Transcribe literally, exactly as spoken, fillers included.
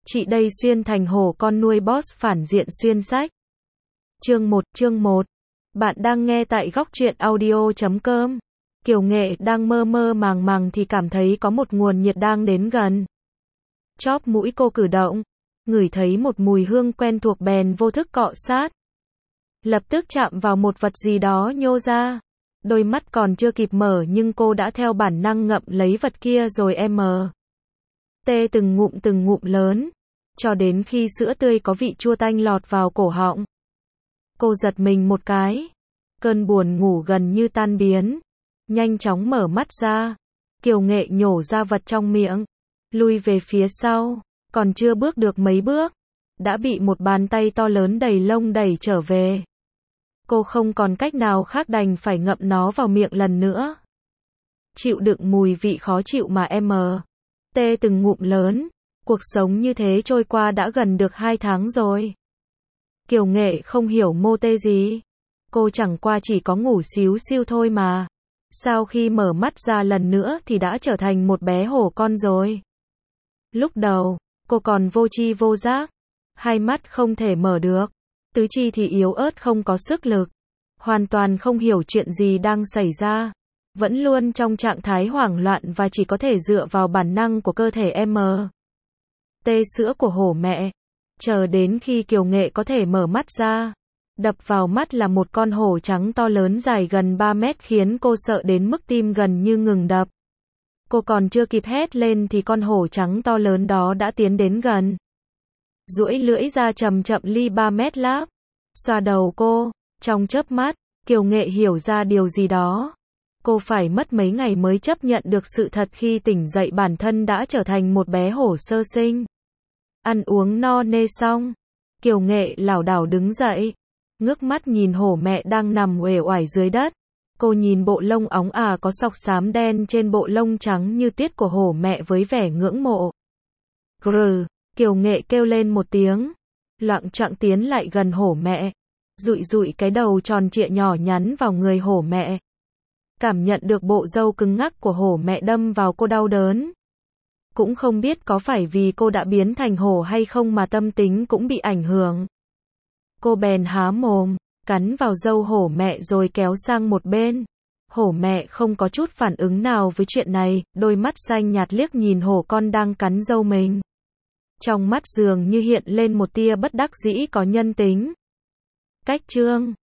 Chị đây xuyên thành hổ con nuôi boss phản diện xuyên sách. Chương một, chương một. Bạn đang nghe tại góc truyện audio chấm com. Kiều Nghệ đang mơ mơ màng màng thì cảm thấy có một nguồn nhiệt đang đến gần. Chóp mũi cô cử động, ngửi thấy một mùi hương quen thuộc bèn vô thức cọ sát. Lập tức chạm vào một vật gì đó nhô ra. Đôi mắt còn chưa kịp mở nhưng cô đã theo bản năng ngậm lấy vật kia rồi em tê từng ngụm từng ngụm lớn, cho đến khi sữa tươi có vị chua tanh lọt vào cổ họng. Cô giật mình một cái, cơn buồn ngủ gần như tan biến, nhanh chóng mở mắt ra. Kiều Nghệ nhổ ra vật trong miệng, lui về phía sau, còn chưa bước được mấy bước, đã bị một bàn tay to lớn đầy lông đẩy trở về. Cô không còn cách nào khác đành phải ngậm nó vào miệng lần nữa. Chịu đựng mùi vị khó chịu mà em tê từng ngụm lớn, cuộc sống như thế trôi qua đã gần được hai tháng rồi. Kiều Nghệ không hiểu mô tê gì. Cô chẳng qua chỉ có ngủ xíu xiu thôi mà. Sau khi mở mắt ra lần nữa thì đã trở thành một bé hổ con rồi. Lúc đầu, cô còn vô tri vô giác, hai mắt không thể mở được, tứ chi thì yếu ớt không có sức lực, hoàn toàn không hiểu chuyện gì đang xảy ra, vẫn luôn trong trạng thái hoảng loạn và chỉ có thể dựa vào bản năng của cơ thể em tê sữa của hổ mẹ. Chờ đến khi Kiều Nghệ có thể mở mắt ra, đập vào mắt là một con hổ trắng to lớn dài gần ba mét khiến cô sợ đến mức tim gần như ngừng đập. Cô còn chưa kịp hét lên thì con hổ trắng to lớn đó đã tiến đến gần. Duỗi lưỡi ra chậm chậm ly ba mét láp, xoa đầu cô. Trong chớp mắt, Kiều Nghệ hiểu ra điều gì đó. Cô phải mất mấy ngày mới chấp nhận được sự thật khi tỉnh dậy bản thân đã trở thành một bé hổ sơ sinh. Ăn uống no nê xong, Kiều Nghệ lảo đảo đứng dậy, ngước mắt nhìn hổ mẹ đang nằm uể oải dưới đất. Cô nhìn bộ lông óng ả có sọc xám đen trên bộ lông trắng như tuyết của hổ mẹ với vẻ ngưỡng mộ. Grừ, Kiều Nghệ kêu lên một tiếng, loạng choạng tiến lại gần hổ mẹ, dụi dụi cái đầu tròn trịa nhỏ nhắn vào người hổ mẹ. Cảm nhận được bộ râu cứng ngắc của hổ mẹ đâm vào cô đau đớn. Cũng không biết có phải vì cô đã biến thành hổ hay không mà tâm tính cũng bị ảnh hưởng. Cô bèn há mồm, cắn vào râu hổ mẹ rồi kéo sang một bên. Hổ mẹ không có chút phản ứng nào với chuyện này, đôi mắt xanh nhạt liếc nhìn hổ con đang cắn râu mình. Trong mắt dường như hiện lên một tia bất đắc dĩ có nhân tính. Cách chương